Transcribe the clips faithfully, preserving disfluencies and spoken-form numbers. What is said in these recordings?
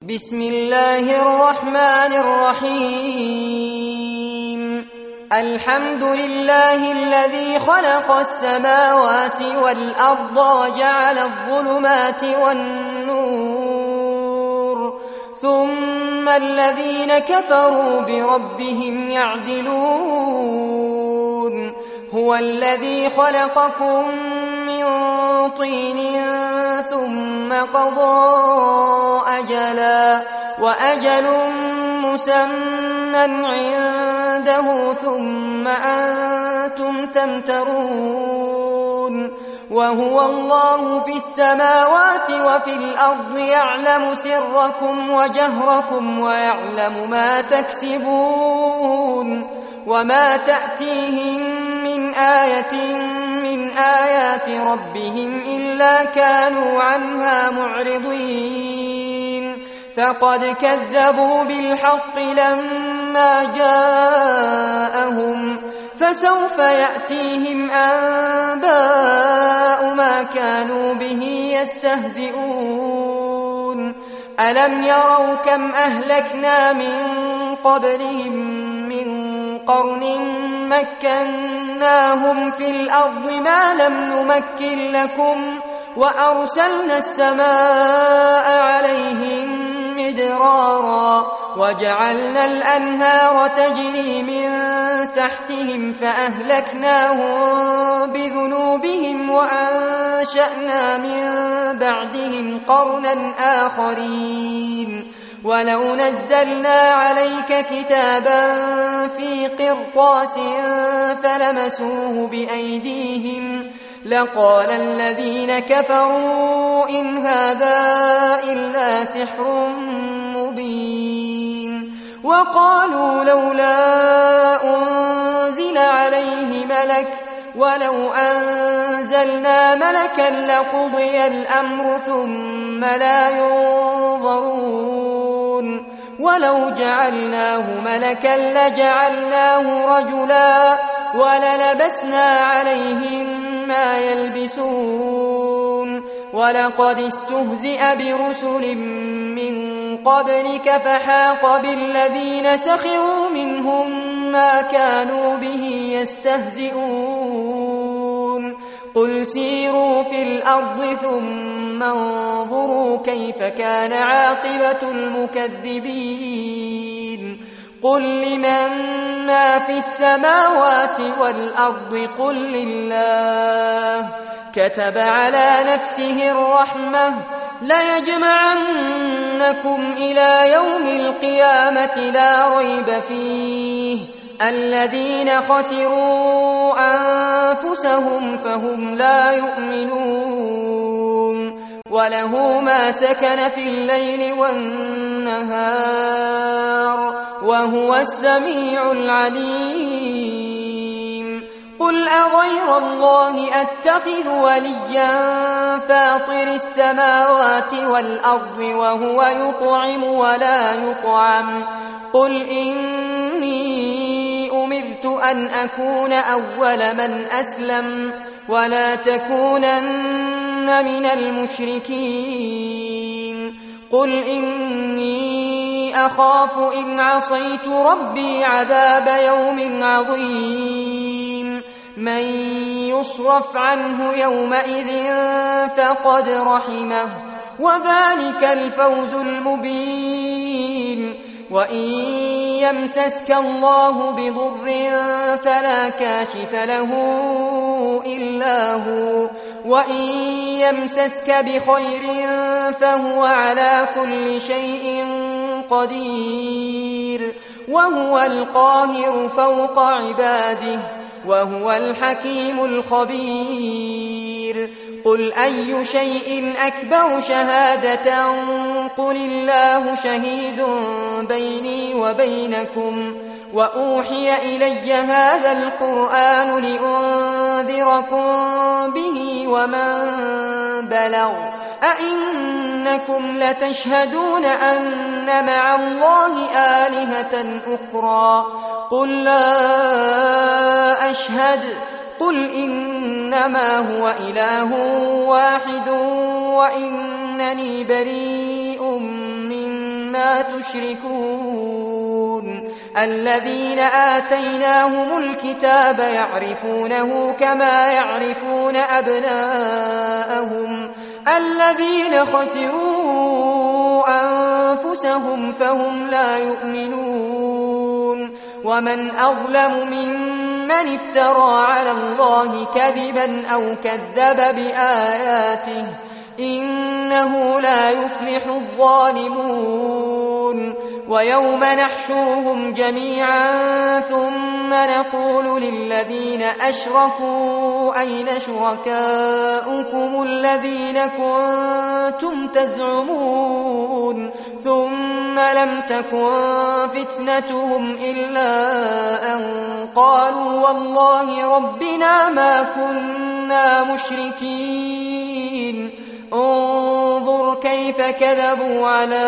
بسم الله الرحمن الرحيم الحمد لله الذي خلق السماوات والأرض وجعل الظلمات والنور ثم الذين كفروا بربهم يعدلون هو الذي خلقكم من طين ثم قضى أجلا وأجل مسمى عنده ثم أنتم تمترون وهو الله في السماوات وفي الأرض يعلم سركم وجهركم ويعلم ما تكسبون وما تأتيهم من آية من آيات ربهم إلا كانوا عنها معرضين فقد كذبوا بالحق لما جاءهم فسوف يأتيهم أنباء ما كانوا به يستهزئون ألم يروا كم أهلكنا من قبلهم من قرن مكناهم في الأرض ما لم نمكن لكم وأرسلنا السماء عليهم مدرارا وجعلنا الأنهار تجري من تحتهم فأهلكناهم بذنوبهم وأنشأنا من بعدهم قرنا آخرين ولو نزلنا عليك كتابا في قرطاس فلمسوه بأيديهم لقال الذين كفروا إن هذا إلا سحر مبين وقالوا لولا أنزل عليه ملك ولو أنزلنا ملكا لقضي الأمر ثم لا ينظرون ولو جعلناه ملكا لجعلناه رجلا وللبسنا عليهم ما يلبسون ولقد استهزئ برسل من قبلك فحاق بالذين سخروا منهم ما كانوا به يستهزئون قل سيروا في الأرض ثم انظروا كيف كان عاقبة المكذبين قل لمن ما في السماوات والأرض قل لله كتب على نفسه الرحمة ليجمعنكم إلى يوم القيامة لا ريب فيه الذين خسروا أنفسهم فهم لا يؤمنون وله ما سكن في الليل والنهار وهو السميع العليم قل أغير الله أتخذ وليا فاطر السماوات والأرض وهو يطعم ولا يطعم قل إني أمرت أن أكون أول من أسلم ولا تكونن من المشركين قل إني أخاف إن عصيت ربي عذاب يوم عظيم من يصرف عنه يومئذ فقد رحمه وذلك الفوز المبين وإن يمسسك الله بضر فلا كاشف له إلا هو وإن يمسسك بخير فهو على كل شيء قدير وهو القاهر فوق عباده وهو الحكيم الخبير قل أي شيء أكبر شهادة قل الله شهيد بيني وبينكم وأوحي إلي هذا القرآن لأنذركم به ومن بلغ أئنكم لتشهدون أن مع الله آلهة أخرى قل لا أشهد قل إنما هو إله واحد وإنني بريء مما ما تشركون الذين آتيناهم الكتاب يعرفونه كما يعرفون أبناءهم الذين خسروا أنفسهم فهم لا يؤمنون ومن أظلم ممن افترى على الله كذبا أو كذب بآياته إنه لا يفلح الظالمون ويوم نحشرهم جميعا ثم نقول للذين أشركوا أين شركاؤكم الذين كنتم تزعمون ثم لم تكن فتنتهم إلا أن قالوا والله ربنا ما كنا مشركين انظر كيف كذبوا على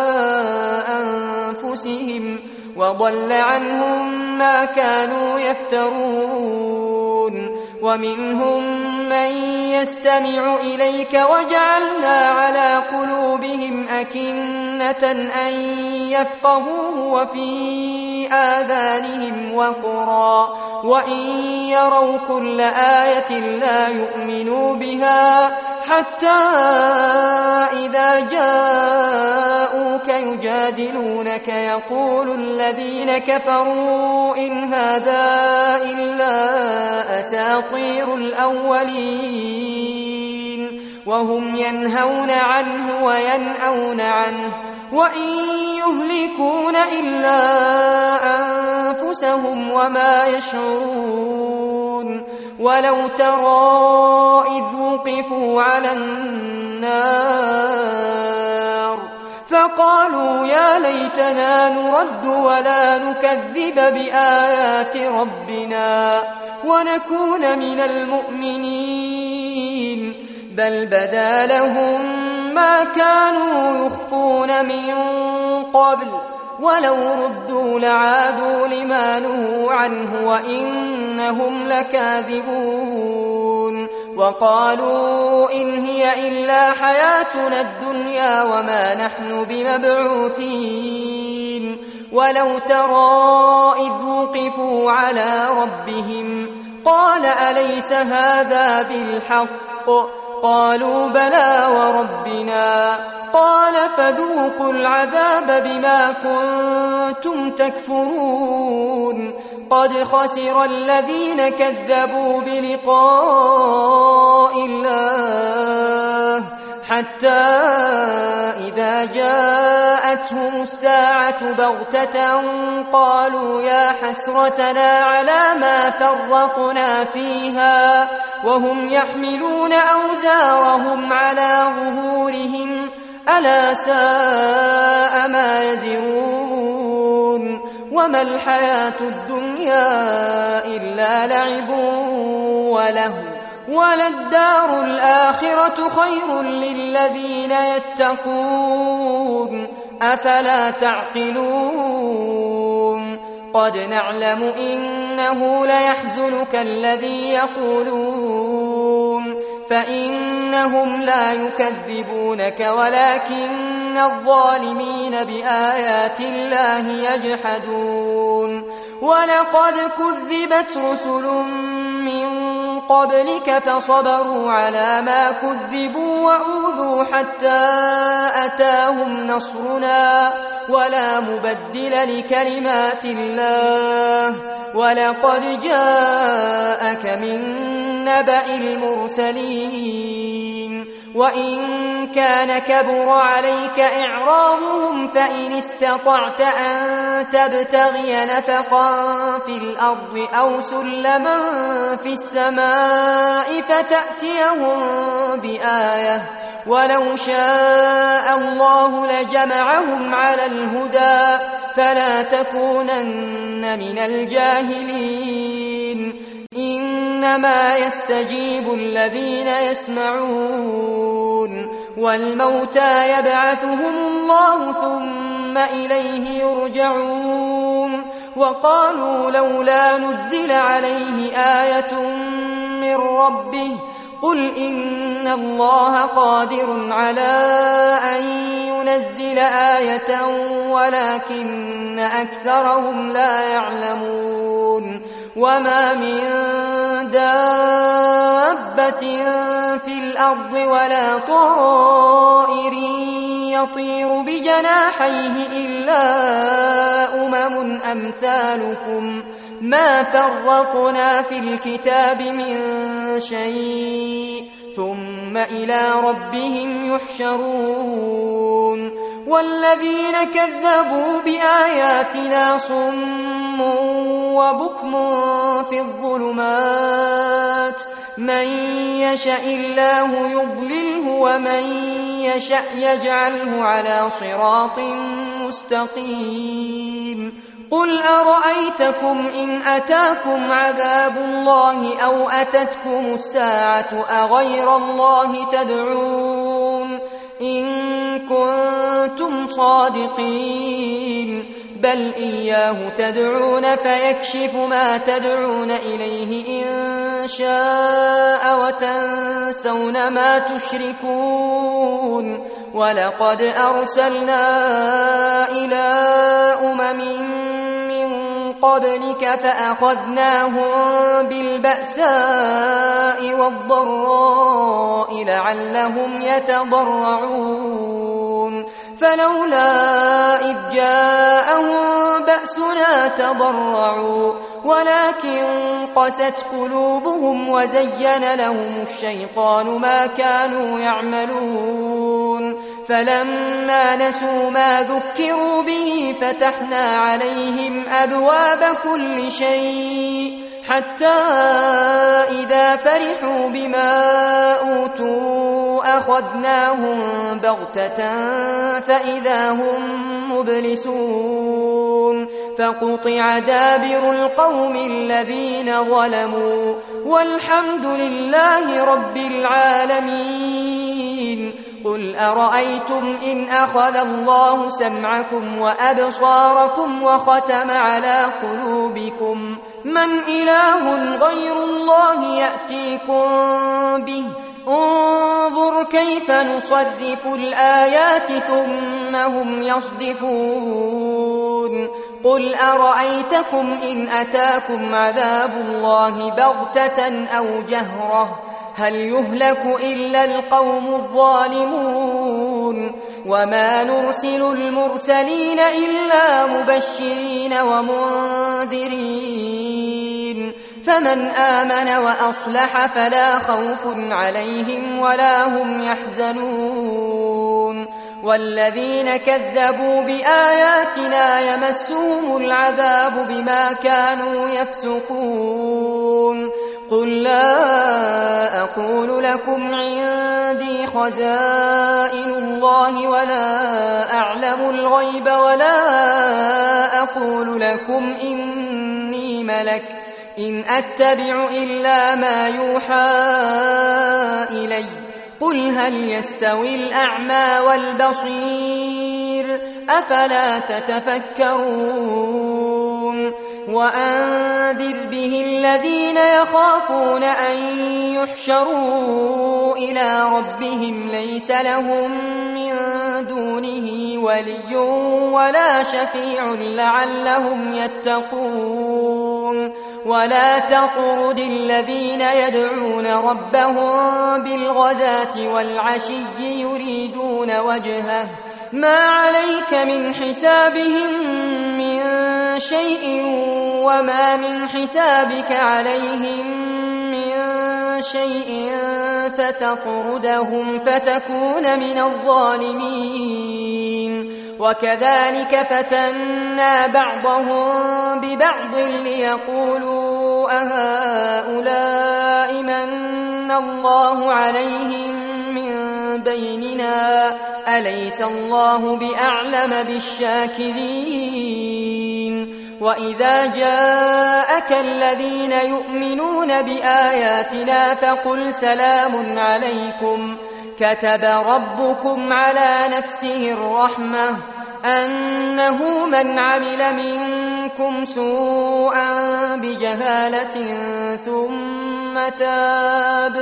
أنفسهم وضل عنهم ما كانوا يفترون ومنهم من يستمع إليك وجعلنا على قلوبهم أكنة أن يفقهوه وفي آذانهم وقرا وإن يروا كل آية لا يؤمنوا بها حتى إذا جاءوك يجادلونك يقول الذين كفروا إن هذا إلا أساطير الأولين وهم ينهون عنه وينأون عنه وإن يهلكون إلا أنفسهم وما يشعرون ولو ترى إذ وقفوا على النار فقالوا يا ليتنا نرد ولا نكذب بآيات ربنا ونكون من المؤمنين بل بدا لهم ما كانوا يخفون من قبل ولو ردوا لعادوا لما نهوا عنه وإنهم لكاذبون وقالوا إن هي إلا حياتنا الدنيا وما نحن بمبعوثين ولو ترى إذ وقفوا على ربهم قال أليس هذا بالحق قالوا بلى وربنا قال فذوقوا العذاب بما كنتم تكفرون قد خسر الذين كذبوا بلقاء الله حتى إذا جاءتهم الساعة بغتة قالوا يا حسرتنا على ما فرطنا فيها وهم يحملون أوزارهم على ظهورهم ألا ساء ما يزرون وما الحياة الدنيا إلا لعب وله وللدار الآخرة خير للذين يتقون أفلا تعقلون قد نعلم إنه ليحزنك الذي يقولون فإنهم لا يكذبونك ولكن الظالمين بآيات الله يجحدون ولقد كذبت رسل من قبلك فصبروا على ما كذبوا وأوذوا حتى أتاهم نصرنا ولا مبدل لكلمات الله ولقد جاءك من نبأ المرسلين وإن كان كبر عليك إعراضهم فإن استطعت أن تبتغي نفقا في الأرض أو سلما في السماء فتأتيهم بآية ولو شاء الله لجمعهم على الهدى فلا تكونن من الجاهلين إنما يستجيب الذين يسمعون والموتى يبعثهم الله ثم إليه يرجعون وقالوا لولا نزل عليه آية من ربه قل إن الله قادر على أن ينزل آية ولكن أكثرهم لا يعلمون وما من دابة في الأرض ولا طائر يطير بجناحيه إلا أمم أمثالكم ما فرقنا في الكتاب من شيء ثم إلى ربهم يحشرون والذين كذبوا بآياتنا صم وبكم في الظلمات من يشاء الله يضلله ومن يشاء يجعله على صراط مستقيم قل أرأيتكم إن أتاكم عذاب الله أو أتتكم الساعة أغير الله تدعون إن كنتم صادقين بل إياه تدعون فيكشف ما تدعون إليه إن شاء وتنسون ما تشركون ولقد أرسلنا إلى أمم قبلك فأخذناهم بالبأساء والضراء لعلهم يتضرعون فلولا إذ جاءهم بأسنا تضرعوا ولكن قست قلوبهم وزين لهم الشيطان ما كانوا يعملون فلما نسوا ما ذكروا به فتحنا عليهم أبواب كل شيء حتى إذا فرحوا بما أوتوا أخذناهم بغتة فإذا هم مبلسون فقطع دابر القوم الذين ظلموا والحمد لله رب العالمين قل أرأيتم إن أخذ الله سمعكم وأبصاركم وختم على قلوبكم من إله غير الله يأتيكم به انظر كيف نصرف الآيات ثم هم يصدفون قل أرأيتكم إن أتاكم عذاب الله بغتة أو جهرة هل يهلك إلا القوم الظالمون وما نرسل المرسلين إلا مبشرين ومنذرين فمن آمن وأصلح فلا خوف عليهم ولا هم يحزنون والذين كذبوا بآياتنا يمسهم العذاب بما كانوا يفسقون قل لا أقول لكم عندي خزائن الله ولا أعلم الغيب ولا أقول لكم إني ملك إن أتبع إلا ما يوحى إلي قل هل يستوي الأعمى والبصير أفلا تتفكرون وأنذر به الذين يخافون أن يحشروا إلى ربهم ليس لهم من دونه ولي ولا شفيع لعلهم يتقون ولا تطرد الذين يدعون ربهم بالغداة والعشي يريدون وجهه ما عليك من حسابهم من شيء وما من حسابك عليهم من شيء فتطردهم فتكون من الظالمين وكذلك فتنا بعضهم ببعض ليقولوا أهؤلاء من الله عليهم من بيننا أليس الله بأعلم بالشاكرين وإذا جاءك الذين يؤمنون بآياتنا فقل سلام عليكم كتب ربكم على نفسه الرحمة أنه من عمل منكم سوءا بجهالة ثم تاب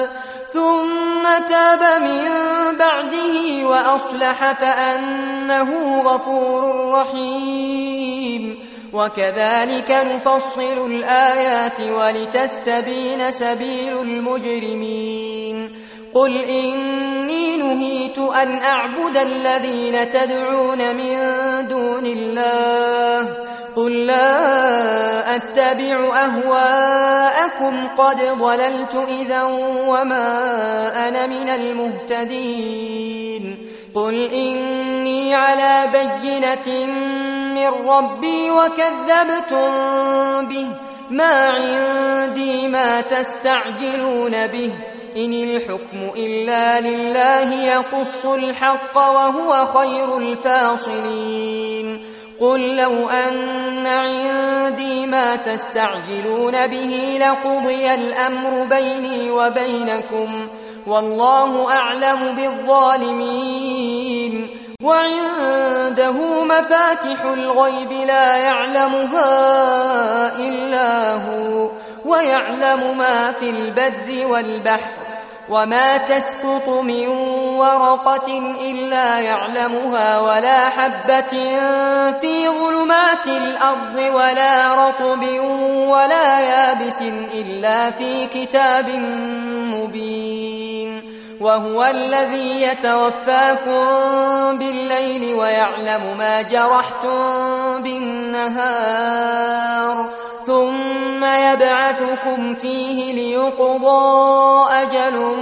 ثم تاب من بعده وأصلح فأنه غفور رحيم. وكذلك نفصل الآيات ولتستبين سبيل المجرمين. قل إني نهيت أن أعبد الذين تدعون من دون الله قل لا أتبع أهواءكم قد ضللت إذا وما أنا من المهتدين. قل إني على بينة من ربي وكذبتم به ما عندي ما تستعجلون به إن الحكم إلا لله يقص الحق وهو خير الفاصلين. قل لو أن عندي ما تستعجلون به لقضي الأمر بيني وبينكم والله أعلم بالظالمين. وعنده مفاتح الغيب لا يعلمها إلا هو ويعلم ما في البر والبحر وما تسقط من ورقة إلا يعلمها ولا حبة في ظلمات الأرض ولا رطب ولا يابس إلا في كتاب مبين. وهو الذي يتوفاكم بالليل ويعلم ما جرحتم بالنهار ثم يبعثكم فيه ليقضى أجل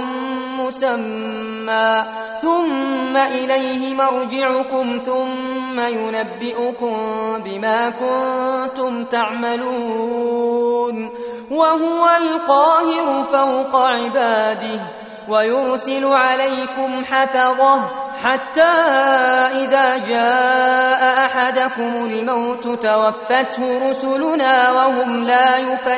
مسمى ثم إليه مرجعكم ثم ينبئكم بما كنتم تعملون. وهو القاهر فوق عباده ويرسل عليكم حفظه حتى إذا جاء أحدكم الموت توفته رسلنا وهم لا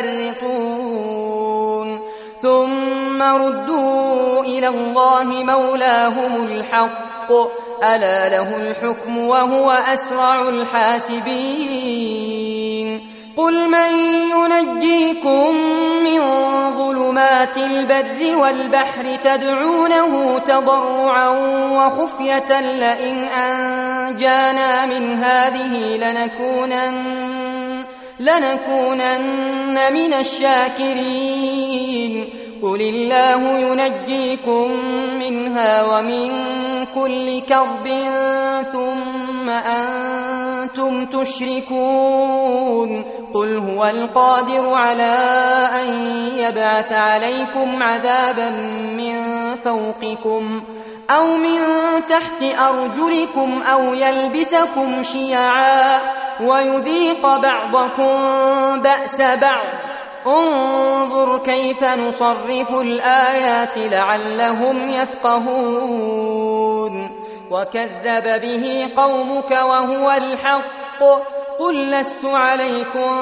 يفرطون ثم ردوا إلى الله مولاهم الحق ألا له الحكم وهو أسرع الحاسبين. قل من ينجيكم من ظلمات البر والبحر تدعونه تضرعا وخفية لئن أنجانا من هذه لنكونن, لنكونن من الشاكرين. قل الله ينجيكم منها ومن كل كرب ثم أنتم تشركون. قل هو القادر على أن يبعث عليكم عذابا من فوقكم أو من تحت أرجلكم أو يلبسكم شيعا ويذيق بعضكم بأس بعض. انظر كيف نصرف الآيات لعلهم يفقهون. وكذب به قومك وهو الحق قل لست عليكم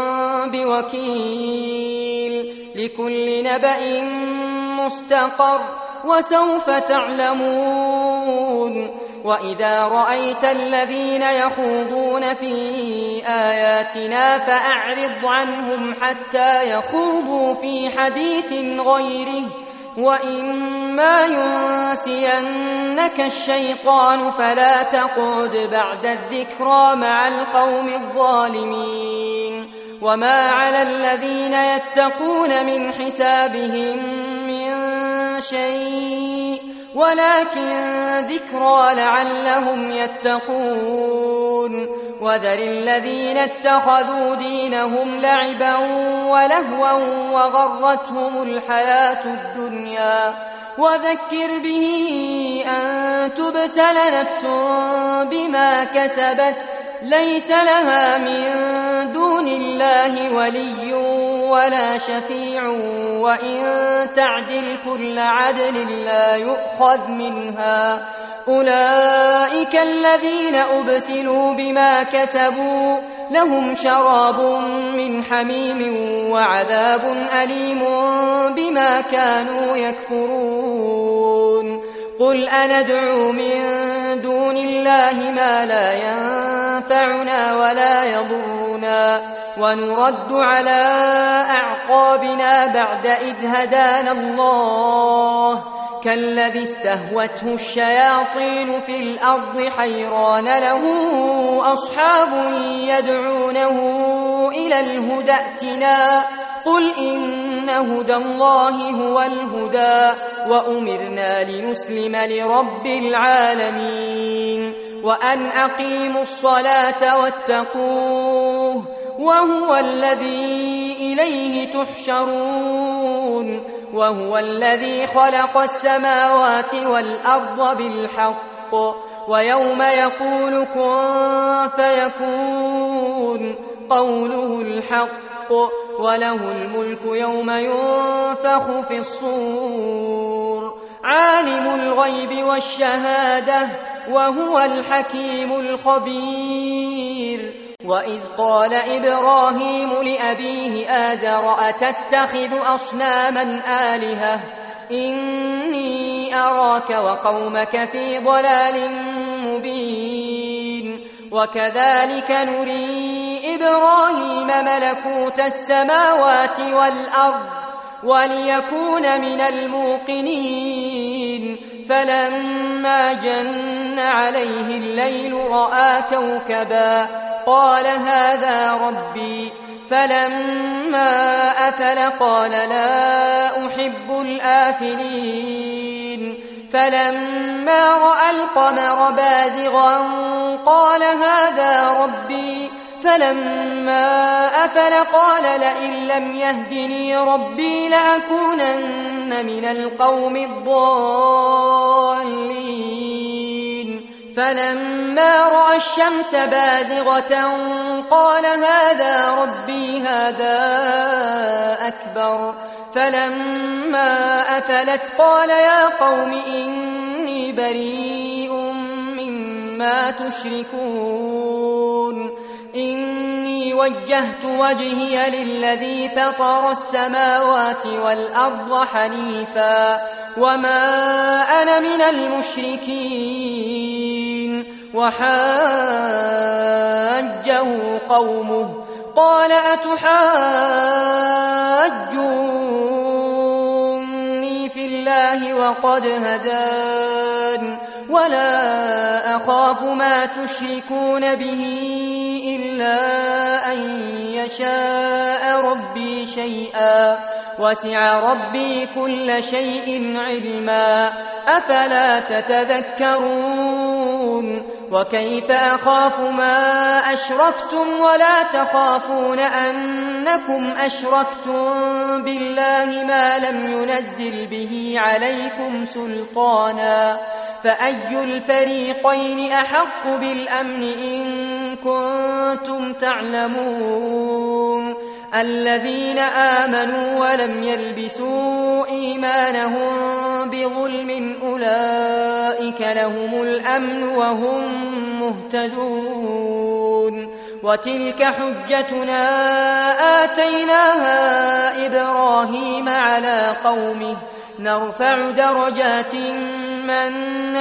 بوكيل لكل نبأ مستقر وسوف تعلمون. وإذا رأيت الذين يخوضون في آياتنا فأعرض عنهم حتى يخوضوا في حديث غيره وإما ينسينك الشيطان فلا تقعد بعد الذكرى مع القوم الظالمين. وما على الذين يتقون من حسابهم من شيء ولكن ذكرى لعلهم يتقون. وذر الذين اتخذوا دينهم لعبا ولهوا وغرتهم الحياة الدنيا وذكر به أن تبسل نفس بما كسبت ليس لها من دون الله ولي ولا شفيع وإن تعدل كل عدل لا يؤخذ منها. أولئك الذين أبسلوا بما كسبوا لهم شراب من حميم وعذاب أليم بما كانوا يكفرون. قل أندعو من دون الله ما لا ينفعنا ولا يضرنا ونرد على أعقابنا بعد إذ هدانا الله كالذي استهوته الشياطين في الأرض حيران له أصحاب يدعونه إلى الهدى ائتنا قل إن هدى الله هو الهدى وأمرنا لنسلم لرب العالمين وأن أقيموا الصلاة واتقوه وهو الذي إليه تحشرون وهو الذي خلق السماوات والأرض بالحق ويوم يقول كن فيكون قوله الحق وله الملك يوم ينفخ في الصور عالم الغيب والشهادة وهو الحكيم الخبير وإذ قال إبراهيم لأبيه آزر أتتخذ أصناما آلهة إني أراك وقومك في ضلال مبين وكذلك نري إبراهيم ملكوت السماوات والأرض وليكون من الموقنين فلما جن عليه الليل رأى كوكبا قال هذا ربي فلما أفل قال لا أحب الآفلين فلما رأى القمر بازغا قال هذا ربي فلما أفل قال لئن لم يهدني ربي لأكونن من القوم الضالين فلما رأى الشمس بازغة قال هذا ربي هذا أكبر فلما أفلت قال يا قوم إني بريء مما تشركون إني وجهت وجهي للذي فطر السماوات والأرض حنيفا وما أنا من المشركين وحاجه قومه قال أتحاجوني في الله وقد هدان ولا أخاف ما تشركون به إلا أن يشاء ربي شيئا وسع ربي كل شيء علما أفلا تتذكرون وكيف أخاف ما أشركتم ولا تخافون أنكم أشركتم بالله ما لم ينزل به عليكم سلطانا فأي الفريقين أحق بالأمن إن كنتم تعلمون الذين آمنوا ولم يلبسوا إيمانهم بظلم أولئك لهم الأمن وهم مهتدون وتلك حجتنا آتيناها إبراهيم على قومه نرفع درجات من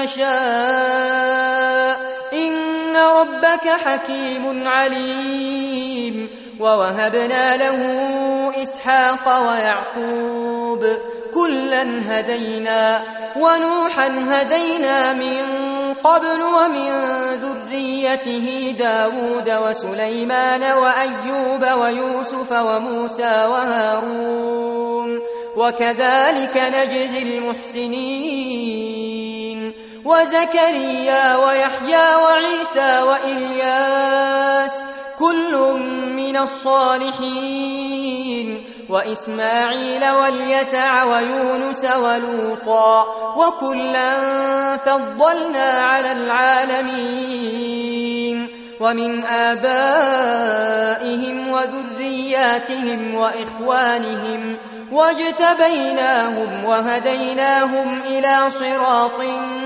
نشاء إن ربك حكيم عليم ووهبنا له إسحاق ويعقوب كلا هدينا ونوحا هدينا من قبل ومن ذريته داود وسليمان وأيوب ويوسف وموسى وهارون وكذلك نجزي المحسنين وزكريا ويحيى وعيسى وإلياس كل من الصالحين وإسماعيل واليسع ويونس ولوطا وكلا فضلنا على العالمين ومن آبائهم وذرياتهم وإخوانهم واجتبيناهم وهديناهم إلى صراط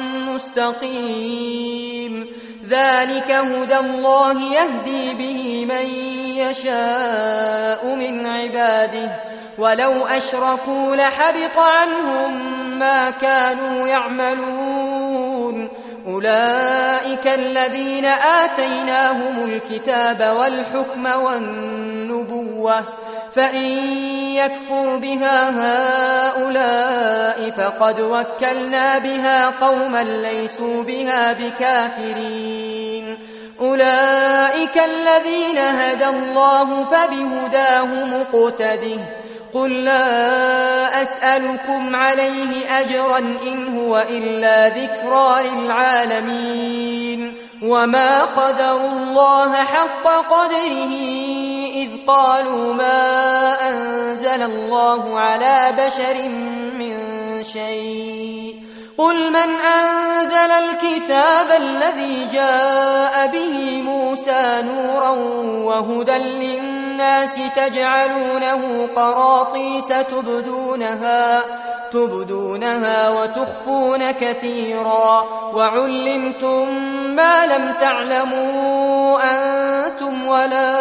مستقيم ذلك هدى الله يهدي به من يشاء من عباده ولو أشركوا لحبط عنهم ما كانوا يعملون أولئك الذين آتيناهم الكتاب والحكم والنبوة فإن يكفر بها هؤلاء فقد وكلنا بها قوما ليسوا بها بكافرين أولئك الذين هدى الله فبهداه مقتده قل لا أسألكم عليه أجرا إن هو إلا ذكرى للعالمين وما قدروا الله حق قدره إذ قالوا ما أنزل الله على بشر من شيء قل من أنزل الكتاب الذي جاء به موسى نورا وهدى للناس تجعلونه قراطيس تبدونها تبدونها وتخفون كثيرا وعلمتم ما لم تعلموا أنتم ولا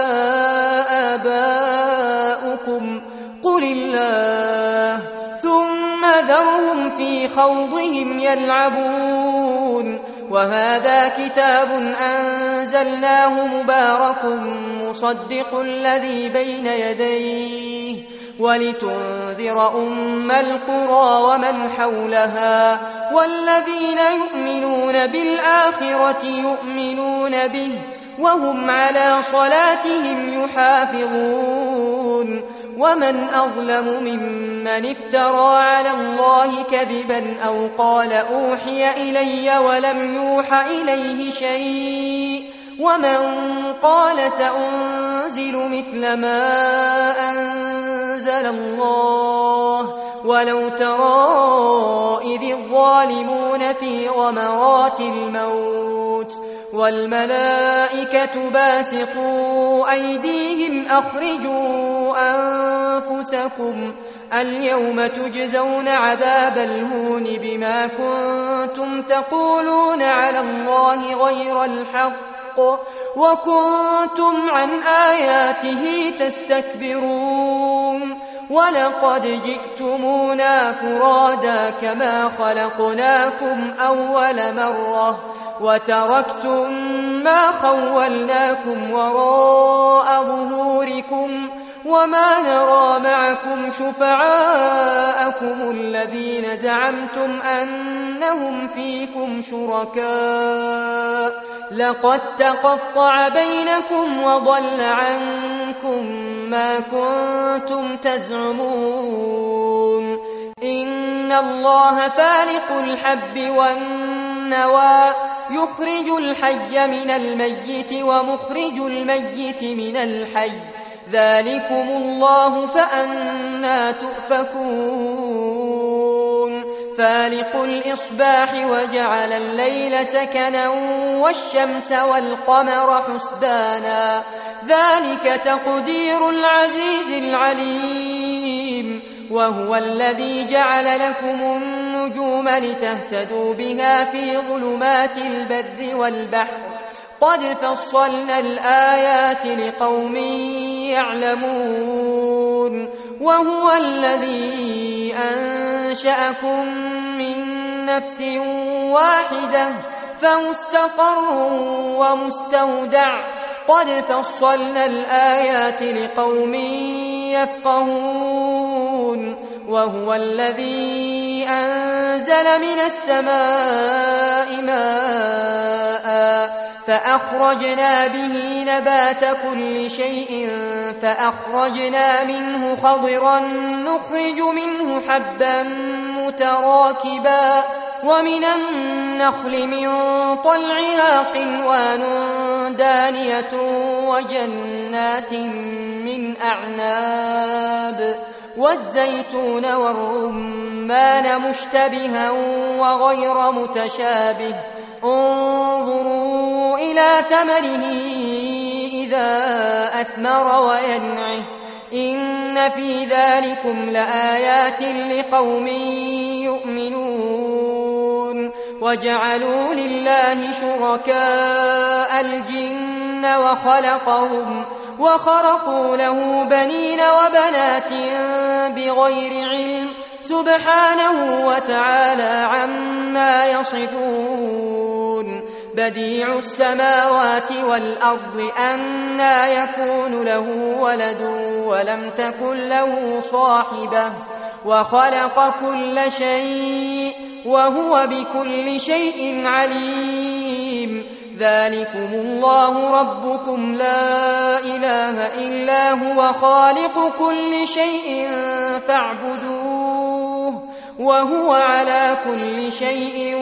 آباؤكم قل الله ثم ذرهم في خوضهم يلعبون وهذا كتاب أنزلناه مبارك مصدق الذي بين يديه ولتنذر أم القرى ومن حولها والذين يؤمنون بالآخرة يؤمنون به وهم على صلاتهم يحافظون ومن أظلم ممن افترى على الله كذبا أو قال أوحي إلي ولم يوح إليه شيء ومن قال سأنزل مثل ما أنزل الله ولو ترى إذ الظالمون في غمرات الموت والملائكة باسطوا أيديهم أخرجوا أنفسكم اليوم تجزون عذاب الهون بما كنتم تقولون على الله غير الحق وكنتم عن آياته تستكبرون ولقد جئتمونا فرادا كما خلقناكم أول مرة وتركتم ما خولناكم وراء ظهوركم وما نرى معكم شفعاءكم الذين زعمتم أنهم فيكم شركاء لقد تقطع بينكم وضل عنكم ما كنتم تزعمون إن الله فالق الحب والنوى يخرج الحي من الميت ومخرج الميت من الحي ذلكم الله فأنى تؤفكون فالق الإصباح وجعل الليل سكنا والشمس والقمر حسبانا ذلك تقدير العزيز العليم وهو الذي جعل لكم النجوم لتهتدوا بها في ظلمات البر والبحر قد فصلنا الآيات لقوم يعلمون وهو الذي أنشأكم من نفس واحدة فمستقر ومستودع قد فصلنا الآيات لقوم يفقهون وهو الذي أنزل من السماء ماء فأخرجنا به نبات كل شيء فأخرجنا منه خضرا نخرج منه حبا متراكبا ومن النخل من طلعها قنوان دانية وجنات من أعناب والزيتون والرمان مشتبها وغير متشابه انظروا إلى ثمره إذا أثمر وينعه إن في ذلكم لآيات لقوم يؤمنون وجعلوا لله شركاء الجن وخلقهم وخرقوا له بنين وبنات بغير علم سبحانه وتعالى عما يصفون بديع السماوات والأرض أنى يكون له ولد ولم تكن له صاحبة وخلق كل شيء وهو بكل شيء عليم ذلكم الله ربكم لا إله إلا هو خالق كل شيء فاعبدوه وهو على كل شيء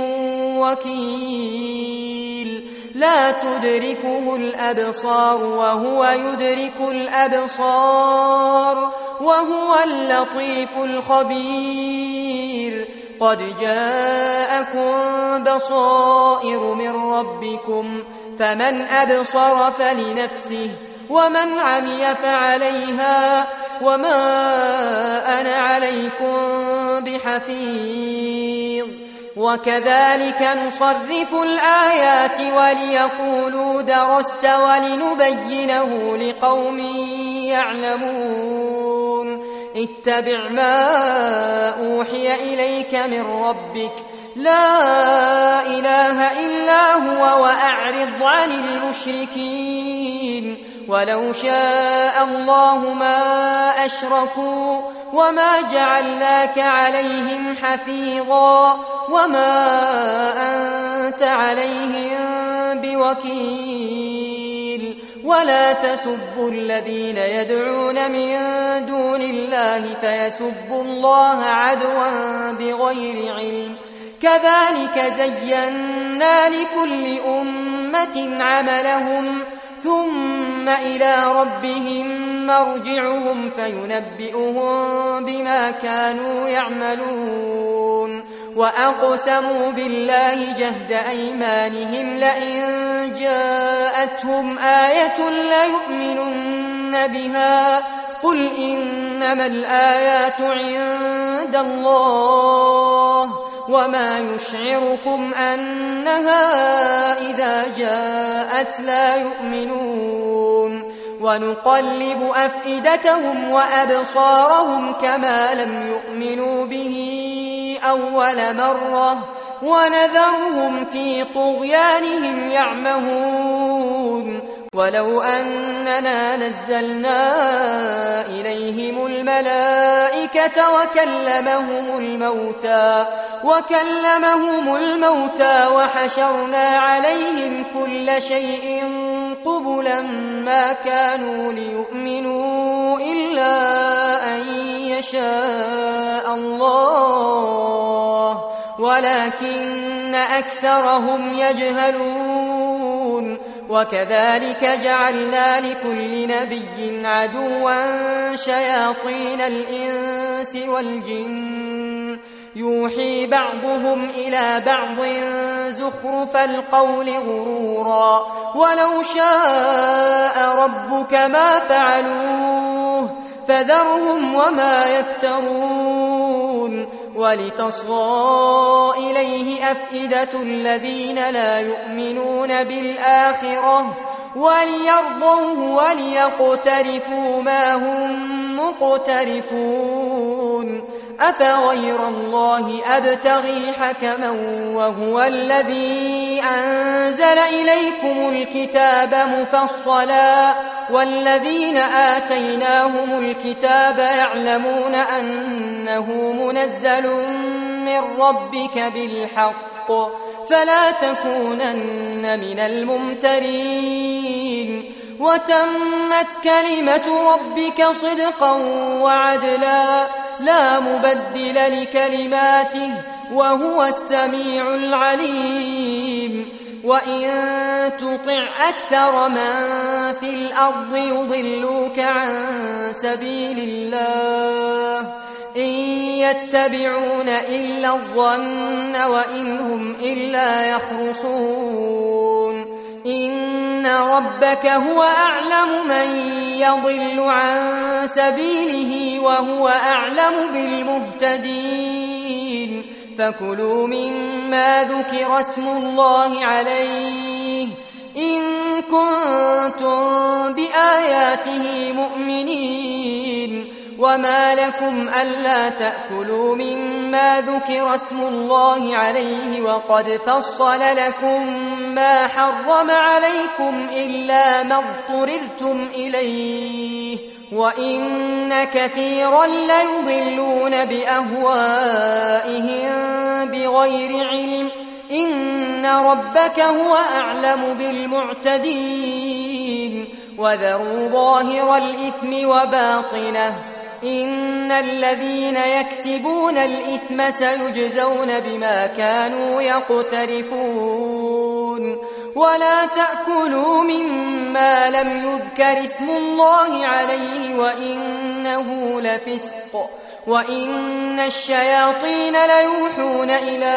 وكيل لا تدركه الأبصار وهو يدرك الأبصار وهو اللطيف الخبير قد جاءكم بصائر من ربكم فمن أبصر فلنفسه ومن عمي فعليها وما أنا عليكم بحفيظ وكذلك نصرف الآيات وليقولوا درست ولنبينه لقوم يعلمون اتبع ما أوحي إليك من ربك لا إله إلا هو وأعرض عن المشركين ولو شاء الله ما أشركوا وما جعلناك عليهم حفيظا وما أنت عليهم بوكيل ولا تسبوا الذين يدعون من دون الله فيسبوا الله عدوا بغير علم كذلك زينا لكل أمة عملهم ثم إلى ربهم مرجعهم فينبئهم بما كانوا يعملون وأقسموا بالله جهد أيمانهم لئن جاءتهم آية ليؤمنن بها قل إنما الآيات عند الله وما يشعركم أنها إذا جاءت لا يؤمنون ونقلب أفئدتهم وأبصارهم كما لم يؤمنوا به أول مرة ونذرهم في طغيانهم يعمهون ولو أننا نزلنا إليهم الملائكة وكلمهم الموتى وكلمهم الموتى وحشرنا عليهم كل شيء قبلا ما كانوا ليؤمنوا إلا أن يشاء الله ولكن أكثرهم يجهلون وكذلك جعلنا لكل نبي عدوا شياطين الإنس والجن يوحي بعضهم إلى بعض زخرف القول غرورا ولو شاء ربك ما فعلوه فذرهم وما يفترون ولتصغى إليه أفئدة الذين لا يؤمنون بالآخرة وليرضوه وليقترفوا ما هم مقترفون أفغير الله أبتغي حكما وهو الذي أنزل إليكم الكتاب مفصلا والذين آتيناهم الكتاب يعلمون أنه منزل من ربك بالحق فلا تكونن من الممترين وتمت كلمة ربك صدقا وعدلا لا مبدل لكلماته وهو السميع العليم وإن تطع أكثر من في الأرض يضلوك عن سبيل الله إن يتبعون إلا الظن وإن هم إلا يخرصون إن ربك هو أعلم من يضل عن سبيله وهو أعلم بالمهتدين فكلوا مما ذكر اسم الله عليه إن كنتم بآياته مؤمنين وما لكم ألا تأكلوا مما ذكر اسم الله عليه وقد فصل لكم ما حرم عليكم إلا ما اضطررتم إليه وإن كثيرا ليضلون بأهوائهم بغير علم إن ربك هو أعلم بالمعتدين وذروا ظاهر الإثم وباطنه إن الذين يكسبون الإثم سيجزون بما كانوا يقترفون ولا تأكلوا مما لم يذكر اسم الله عليه وإنه لفسق وإن الشياطين ليوحون إلى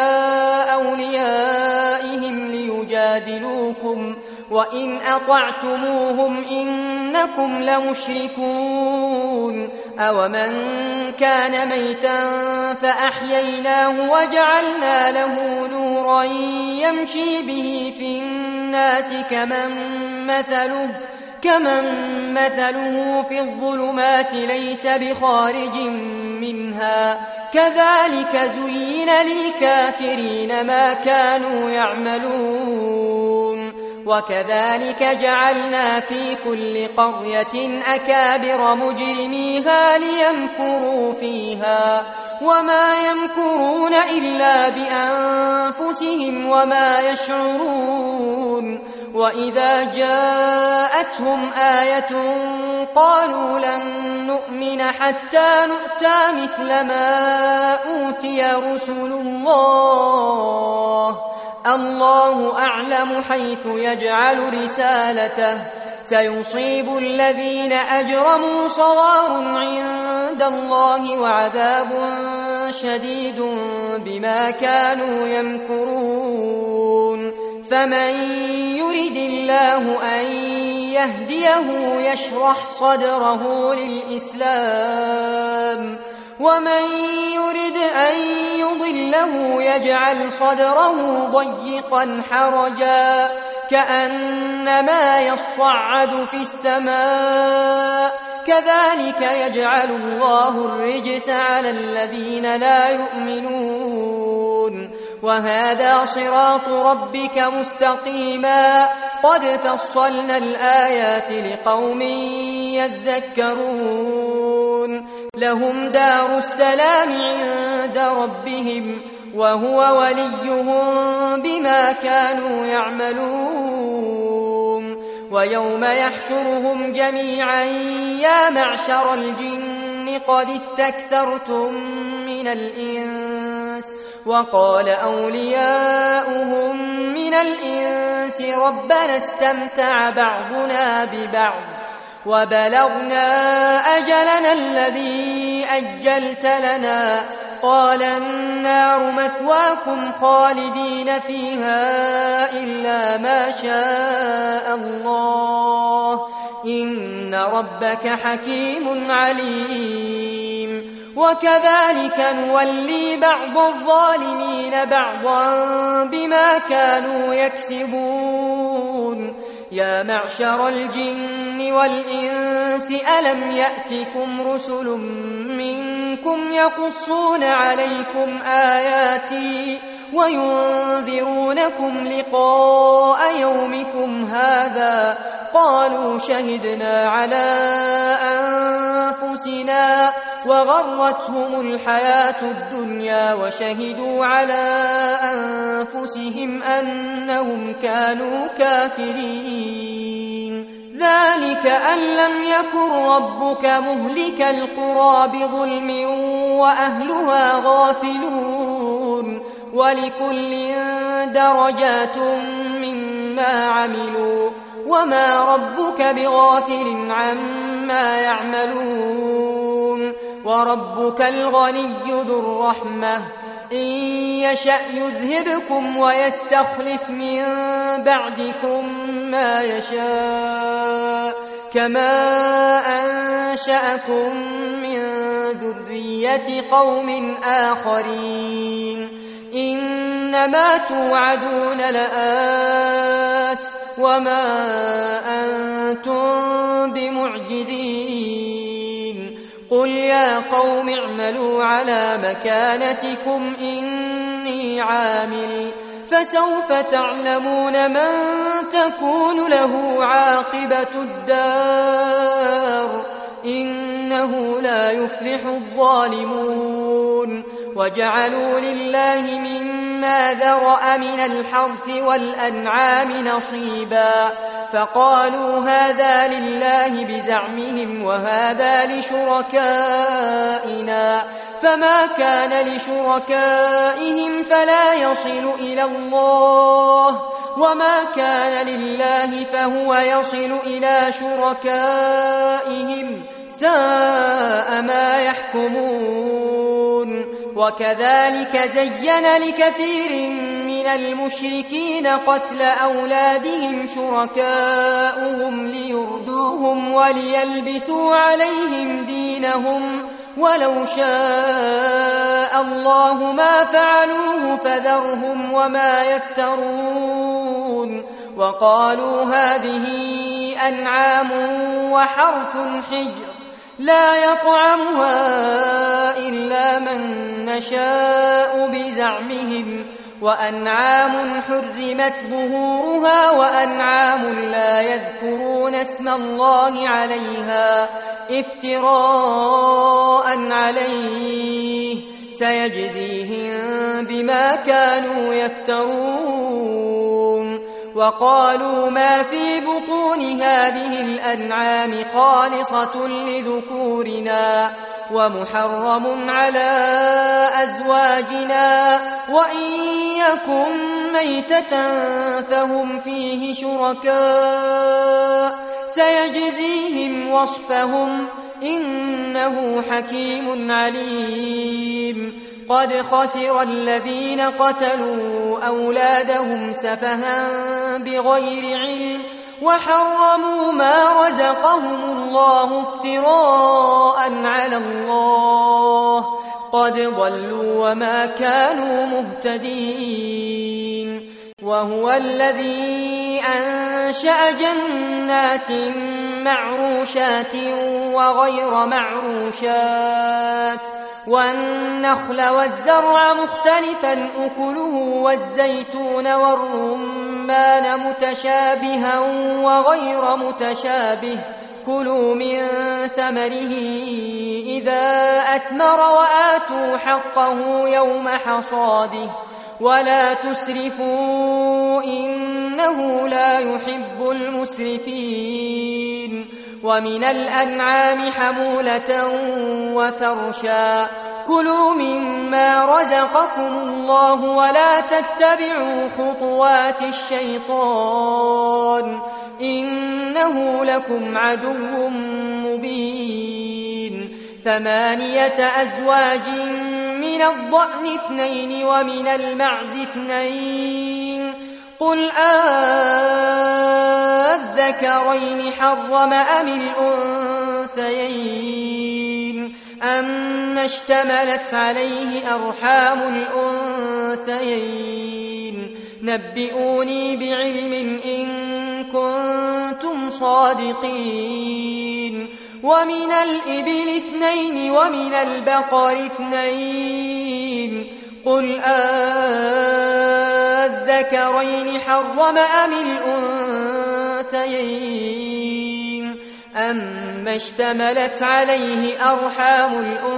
أوليائهم ليجادلوكم وإن أطعتموهم إنكم لمشركون أومن كان ميتا فأحييناه وجعلنا له نورا يمشي به في الناس كمن مثله كمن مثله في الظلمات ليس بخارج منها كذلك زين للكافرين ما كانوا يعملون وكذلك جعلنا في كل قرية أكابر مجرميها ليمكروا فيها وما يمكرون إلا بأنفسهم وما يشعرون وإذا جاءتهم آية قالوا لن نؤمن حتى نؤتى مثل ما أوتي رسل الله الله أعلم حيث يجعل رسالته سيصيب الذين أجرموا صغار عند الله وعذاب شديد بما كانوا يمكرون فمن يرد الله أن يهديه يشرح صدره للإسلام ومن يرد أن يضله يجعل صدره ضيقا حرجا كأنما يصعد في السماء كذلك يجعل الله الرجس على الذين لا يؤمنون وهذا صراط ربك مستقيما قد فصلنا الآيات لقوم يذكرون لهم دار السلام عند ربهم وهو وليهم بما كانوا يعملون ويوم يحشرهم جميعا يا معشر الجن قد استكثرتم من الإنس وقال أولياؤهم من الإنس ربنا استمتع بعضنا ببعض وبلغنا أجلنا الذي أجلت لنا قال النار مثواكم خالدين فيها إلا ما شاء الله إن ربك حكيم عليم وكذلك نولي بعض الظالمين بعضا بما كانوا يكسبون يا معشر الجن والإنس ألم يأتكم رسل منكم يقصون عليكم آياتي وينذرونكم لقاء يومكم هذا قالوا شهدنا على أنفسنا وغرتهم الحياة الدنيا وشهدوا على أنفسهم أنهم كانوا كافرين ذلك أن لم يكن ربك مهلك القرى بظلم وأهلها غافلون ولكل درجات مما عملوا وما ربك بغافل عما يعملون وربك الغني ذو الرحمة إن يشأ يذهبكم ويستخلف من بعدكم ما يشاء كما أنشأكم من ذرية قوم آخرين إنما توعدون لآت وما أنتم بمعجزين قل يا قوم اعملوا على مكانتكم إني عامل فسوف تعلمون من تكون له عاقبة الدار إنه لا يفلح الظالمون وجعلوا لله مما ذرأ من الحرث والأنعام نصيبا فقالوا هذا لله بزعمهم وهذا لشركائنا فما كان لشركائهم فلا يصل إلى الله وما كان لله فهو يصل إلى شركائهم ساء ما يحكمون وكذلك زين لكثير من المشركين قتل أولادهم شركاؤهم ليردوهم وليلبسوا عليهم دينهم ولو شاء الله ما فعلوه فذرهم وما يفترون وقالوا هذه أنعام وحرث حجر لا يطعمها إلا من نشاء بزعمهم وأنعام حرمت ظهورها وأنعام لا يذكرون اسم الله عليها افتراء عليه سيجزيهم بما كانوا يفترون وقالوا ما في بطون هذه الأنعام خالصة لذكورنا ومحرم على أزواجنا وإن يكن ميتة فهم فيه شركاء سيجزيهم وصفهم إنه حكيم عليم قد خسر الذين قتلوا أولادهم سفها بغير علم وحرموا ما رزقهم الله افتراء على الله قد ضلوا وما كانوا مهتدين وهو الذي أنشأ جنات معروشات وغير معروشات والنخل والزرع مختلفا أكله والزيتون والرمان متشابها وغير متشابه كلوا من ثمره إذا أثمر وآتوا حقه يوم حصاده ولا تسرفوا إنه لا يحب المسرفين ومن الأنعام حمولة وفرشا كلوا مما رزقكم الله ولا تتبعوا خطوات الشيطان إنه لكم عدو مبين ثمانية أزواج من الضأن اثنين ومن المعز اثنين قل أذكرين حرم أم الأنثيين أما اشتملت عليه أرحام الأنثيين نبئوني بعلم إن كنتم صادقين ومن الإبل اثنين ومن البقر اثنين قل أذكرين حرم أم الأنثيين أما اشتملت عليه أرحام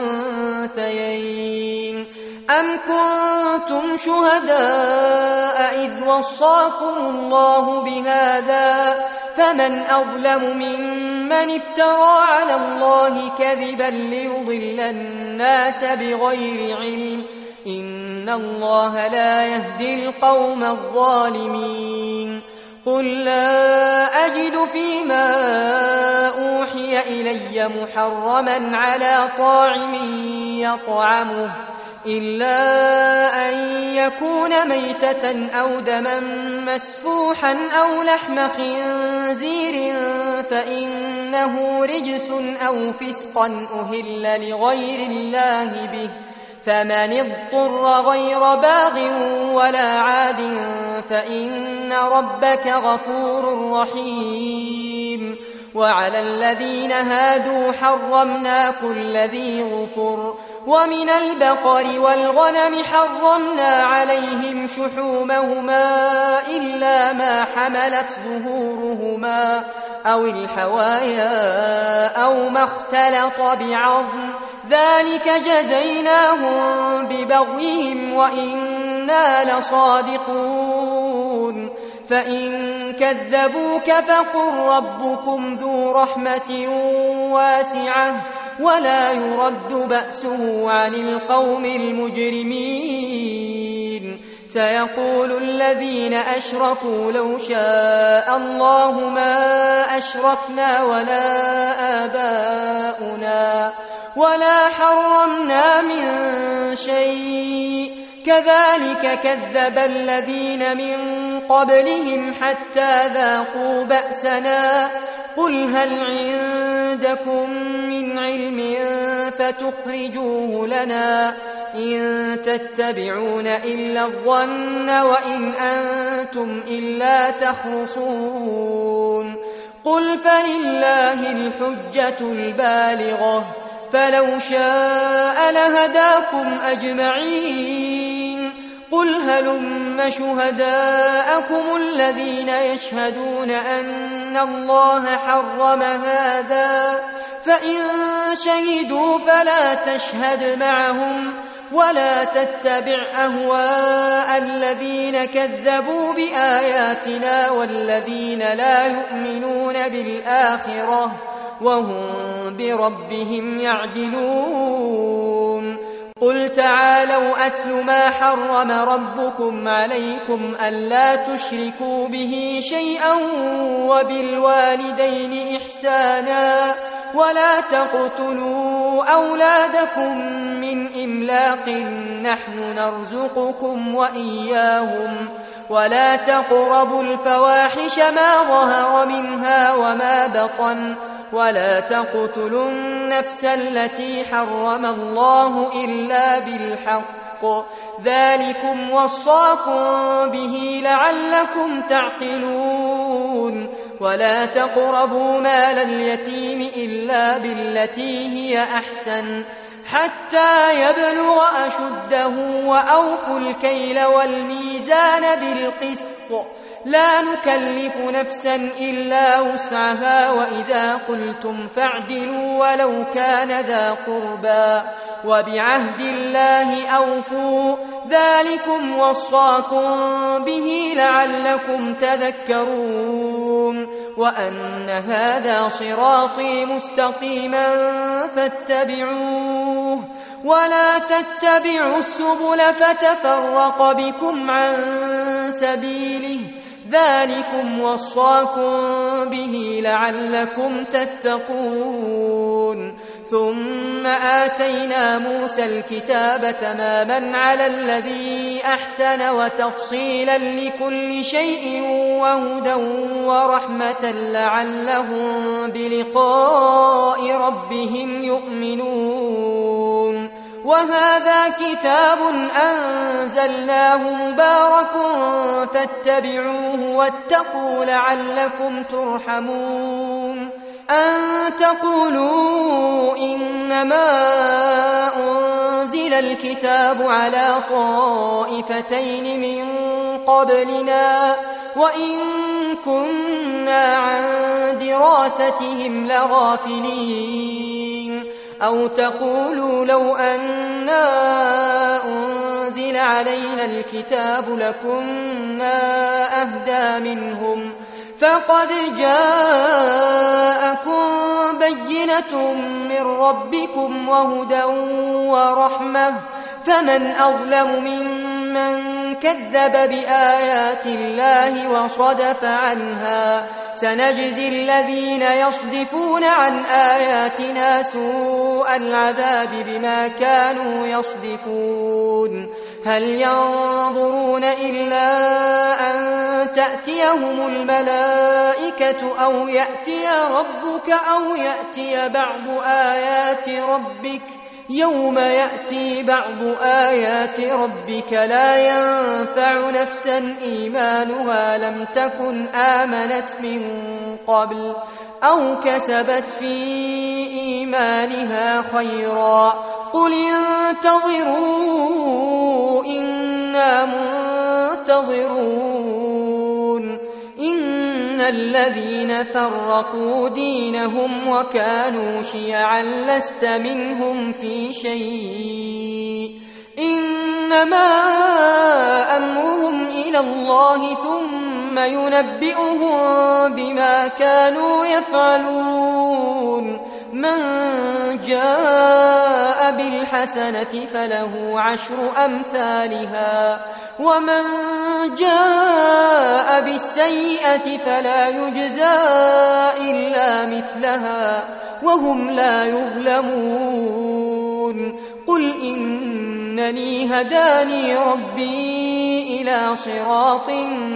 الأنثيين أم كنتم شهداء إذ وصاكم الله بهذا فمن أظلم ممن افترى على الله كذبا ليضل الناس بغير علم إن الله لا يهدي القوم الظالمين قل لا أجد فيما أوحي إلي محرما على طاعم يطعمه إلا أن يكون ميتة أو دما مسفوحا أو لحم خنزير فإنه رجس أو فسقا أهل لغير الله به فمن اضطر غير باغ ولا عاد فإن ربك غفور رحيم وعلى الذين هادوا حرمنا كل ذي ظفر ومن البقر والغنم حرمنا عليهم شحومهما إلا ما حملت ظهورهما أو الحوايا أو ما اختلط بعظم ذلك جزيناهم ببغيهم وإنا لصادقون فإن كذبوك فقل ربكم ذو رحمة واسعة ولا يرد بأسه عن القوم المجرمين سيقول الذين أشركوا لو شاء الله ما أشركنا ولا آباؤنا ولا حرمنا من شيء كذلك كذب الذين من قبلهم حتى ذاقوا بأسنا قل هل عندكم من علم فتخرجوه لنا إن تتبعون إلا الظن وإن أنتم إلا تخرصون قل فلله الحجة البالغة فلو شاء لهداكم أجمعين قل هلم شهداءكم الذين يشهدون أن الله حرم هذا فإن شهدوا فلا تشهد معهم ولا تتبع أهواء الذين كذبوا بآياتنا والذين لا يؤمنون بالآخرة وهم بربهم يعدلون قل تعالوا أتل ما حرم ربكم عليكم ألا تشركوا به شيئا وبالوالدين إحسانا ولا تقتلوا أولادكم من إملاق نحن نرزقكم وإياهم ولا تقربوا الفواحش ما ظهر منها وما بطن ولا تقتلوا النفس التي حرم الله إلا بالحق ذلكم وصاكم به لعلكم تعقلون ولا تقربوا مال اليتيم إلا بالتي هي أحسن حتى يبلغ أشده وأوفوا الكيل والميزان بالقسط لا نكلف نفسا إلا وسعها وإذا قلتم فاعدلوا ولو كان ذا قربى وبعهد الله أوفوا ذلكم وصاكم به لعلكم تذكرون وأن هذا صراطي مستقيما فاتبعوه ولا تتبعوا السبل فتفرق بكم عن سبيله ذلكم وصاكم به لعلكم تتقون ثم آتينا موسى الكتاب تماما على الذي أحسن وتفصيلا لكل شيء وهدى ورحمة لعلهم بلقاء ربهم يؤمنون وهذا كتاب أنزلناه مبارك فاتبعوه واتقوا لعلكم ترحمون أن تقولوا إنما أنزل الكتاب على طائفتين من قبلنا وإن كنا عن دراستهم لغافلين أو تقولوا لو أنا أنزل علينا الكتاب لكنا أهدى منهم فقد جاءكم بينة من ربكم وهدى ورحمة فمن أظلم ممن كذب بآيات الله وصدف عنها سنجزي الذين يصدفون عن آياتنا سوء العذاب بما كانوا يصدفون هل ينظرون إلا أن تأتيهم الملائكة أو يأتي ربك أو يأتي بعض آيات ربك يوم يأتي بعض آيات ربك لا ينفع نفسا إيمانها لم تكن آمنت من قبل أو كسبت في إيمانها خيرا قل انتظروا إنا منتظرون إن الذين فرقوا دينهم وكانوا شيعا لست منهم في شيء إنما أمرهم إلى الله ثم ينبئهم بما كانوا يفعلون من جاء بالحسنة فله عشر أمثالها ومن جاء بالسيئة فلا يجزى إلا مثلها وهم لا يظلمون قل إنني هداني ربي إلى صراط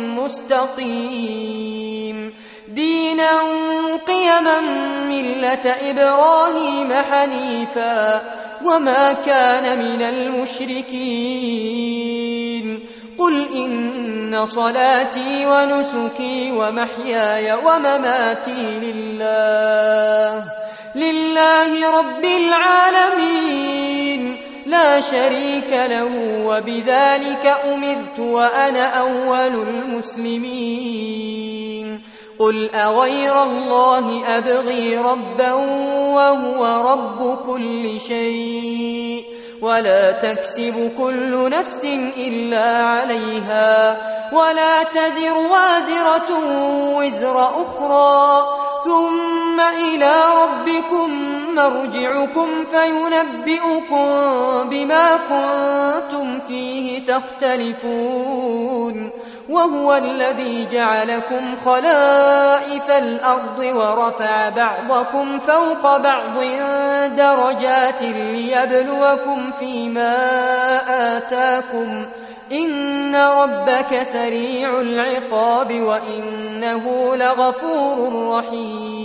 مستقيم دينا قيما ملة إبراهيم حنيفا وما كان من المشركين قل إن صلاتي ونسكي ومحياي ومماتي لله لله رب العالمين لا شريك له وبذلك أمرت وأنا أول المسلمين قل أغير الله أبغي ربا وهو رب كل شيء ولا تكسب كل نفس إلا عليها ولا تزر وازرة وزر أخرى ثم إلى ربكم مرجعكم فينبئكم بما كنتم فيه تختلفون وهو الذي جعلكم خلائف الأرض ورفع بعضكم فوق بعض درجات ليبلوكم فيما آتاكم إن ربك سريع العقاب وإنه لغفور رحيم